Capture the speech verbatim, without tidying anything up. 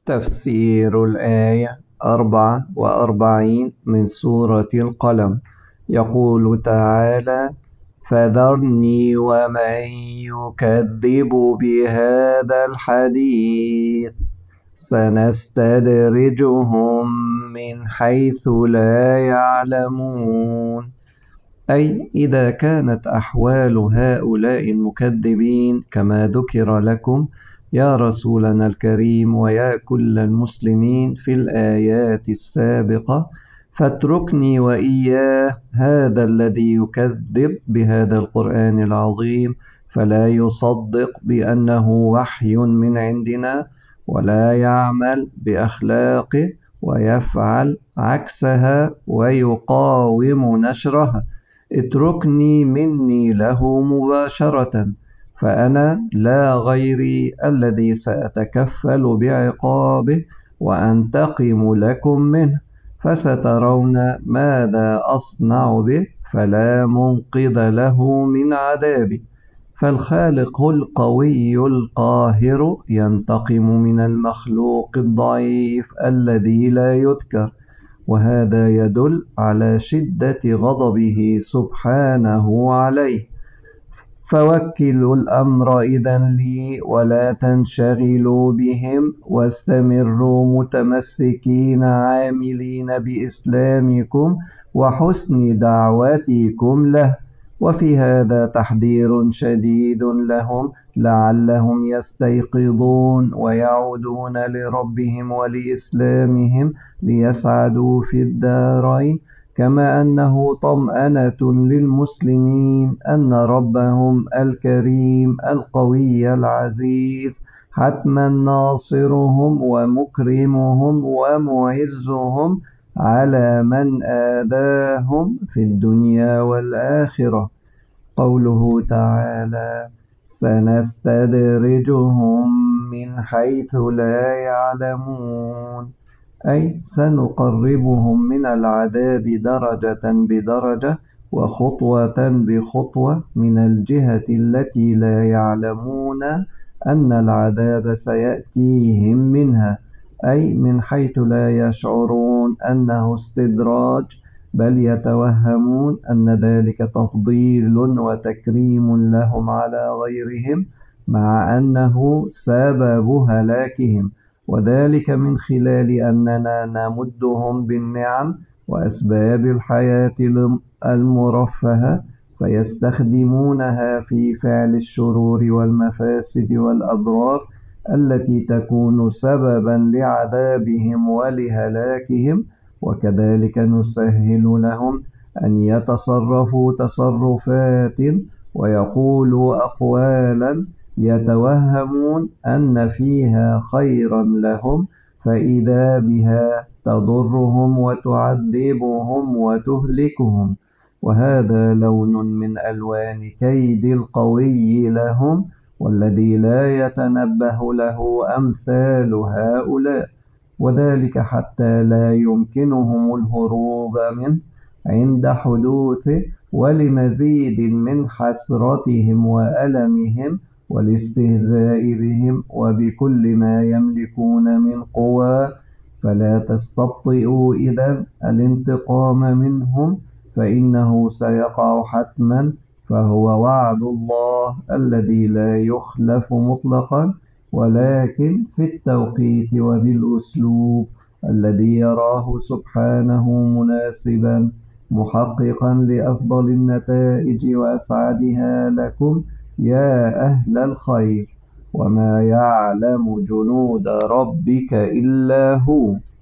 تفسير الآية أربعة وأربعين من سورة القلم. يقول تعالى: فذرني ومن يكذب بهذا الحديث سنستدرجهم من حيث لا يعلمون. أي إذا كانت أحوال هؤلاء المكذبين كما ذكر لكم يا رسولنا الكريم ويا كل المسلمين في الآيات السابقة، فاتركني وإياه هذا الذي يكذب بهذا القرآن العظيم فلا يصدق بأنه وحي من عندنا، ولا يعمل بأخلاقه ويفعل عكسها ويقاوم نشرها. اتركني مني له مباشرة، فأنا لا غيري الذي سأتكفل بعقابه وأنتقم لكم منه، فسترون ماذا أصنع به، فلا منقذ له من عذابي. فالخالق القوي القاهر ينتقم من المخلوق الضعيف الذي لا يذكر، وهذا يدل على شدة غضبه سبحانه عليه. فوكلوا الأمر إذن لي ولا تنشغلوا بهم، واستمروا متمسكين عاملين بإسلامكم وحسن دعوتكم له. وفي هذا تحذير شديد لهم لعلهم يستيقظون ويعودون لربهم ولإسلامهم ليسعدوا في الدارين، كما أنه طمأنة للمسلمين أن ربهم الكريم القوي العزيز حتما ناصرهم ومكرمهم ومعزهم على من آذاهم في الدنيا والآخرة. قوله تعالى: سنستدرجهم من حيث لا يعلمون، أي سنقربهم من العذاب درجة بدرجة وخطوة بخطوة من الجهة التي لا يعلمون أن العذاب سيأتيهم منها، أي من حيث لا يشعرون أنه استدراج، بل يتوهمون أن ذلك تفضيل وتكريم لهم على غيرهم، مع أنه سبب هلاكهم، وذلك من خلال أننا نمدهم بالنعم وأسباب الحياة المرفهة فيستخدمونها في فعل الشرور والمفاسد والأضرار التي تكون سببا لعذابهم ولهلاكهم، وكذلك نسهل لهم أن يتصرفوا تصرفات ويقولوا أقوالا يتوهمون أن فيها خيرا لهم، فإذا بها تضرهم وتعذبهم وتهلكهم. وهذا لون من ألوان كيد القوي لهم، والذي لا يتنبه له أمثال هؤلاء، وذلك حتى لا يمكنهم الهروب منه عند حدوثه، ولمزيد من حسرتهم وألمهم والاستهزاء بهم وبكل ما يملكون من قوى. فلا تستبطئوا إذن الانتقام منهم، فإنه سيقع حتما، فهو وعد الله الذي لا يخلف مطلقا، ولكن في التوقيت وبالأسلوب الذي يراه سبحانه مناسبا، محققا لأفضل النتائج وأسعدها لكم يا أهل الخير. وما يعلم جنود ربك إلا هو.